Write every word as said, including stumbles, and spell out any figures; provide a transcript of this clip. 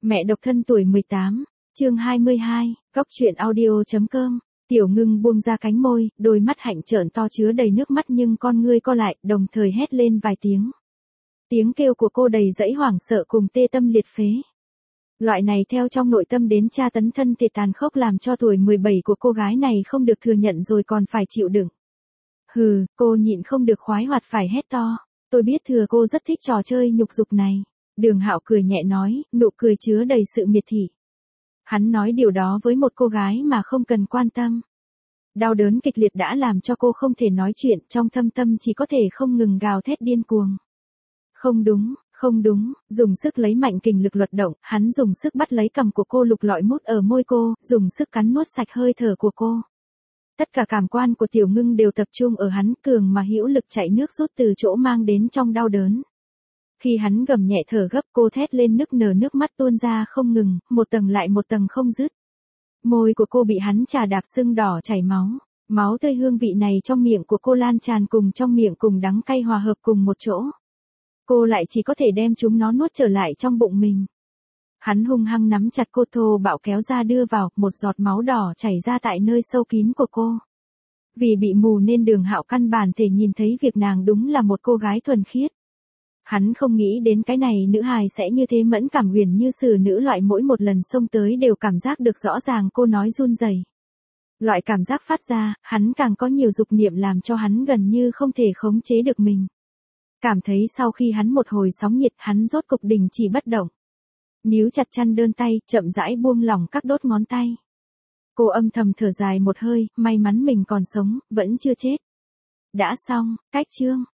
Mẹ độc thân tuổi mười tám, chương hai mươi hai, góc truyện audio.com. Tiểu Ngưng buông ra cánh môi, đôi mắt hạnh trợn to chứa đầy nước mắt nhưng con ngươi co lại, đồng thời hét lên vài tiếng. Tiếng kêu của cô đầy dẫy hoảng sợ cùng tê tâm liệt phế. Loại này theo trong nội tâm đến tra tấn thân thể tàn khốc làm cho tuổi mười bảy của cô gái này không được thừa nhận rồi còn phải chịu đựng. Hừ, cô nhịn không được khoái hoạt phải hét to. Tôi biết thừa cô rất thích trò chơi nhục dục này. Đường Hạo cười nhẹ nói, nụ cười chứa đầy sự miệt thị. Hắn nói điều đó với một cô gái mà không cần quan tâm. Đau đớn kịch liệt đã làm cho cô không thể nói chuyện, trong thâm tâm chỉ có thể không ngừng gào thét điên cuồng. Không đúng, không đúng, dùng sức lấy mạnh kình lực luật động, hắn dùng sức bắt lấy cằm của cô lục lọi mút ở môi cô, dùng sức cắn nuốt sạch hơi thở của cô. Tất cả cảm quan của Tiểu Ngưng đều tập trung ở hắn, cường mà hữu lực chạy nước rút từ chỗ mang đến trong đau đớn. Khi hắn gầm nhẹ thở gấp, cô thét lên nức nở, nước mắt tuôn ra không ngừng, một tầng lại một tầng không dứt. Môi của cô bị hắn chà đạp sưng đỏ chảy máu, máu tươi hương vị này trong miệng của cô lan tràn cùng trong miệng cùng đắng cay hòa hợp cùng một chỗ. Cô lại chỉ có thể đem chúng nó nuốt trở lại trong bụng mình. Hắn hung hăng nắm chặt cô, thô bạo kéo ra đưa vào, một giọt máu đỏ chảy ra tại nơi sâu kín của cô. Vì bị mù nên Đường Hạo căn bản thể nhìn thấy việc nàng đúng là một cô gái thuần khiết. Hắn không nghĩ đến cái này nữ hài sẽ như thế mẫn cảm huyền như sử nữ loại, mỗi một lần xông tới đều cảm giác được rõ ràng cô nói run rẩy. Loại cảm giác phát ra, hắn càng có nhiều dục niệm làm cho hắn gần như không thể khống chế được mình. Cảm thấy sau khi hắn một hồi sóng nhiệt, hắn rốt cục đình chỉ bất động. Níu chặt chăn đơn tay, chậm rãi buông lỏng các đốt ngón tay. Cô âm thầm thở dài một hơi, may mắn mình còn sống, vẫn chưa chết. Đã xong, cách chương.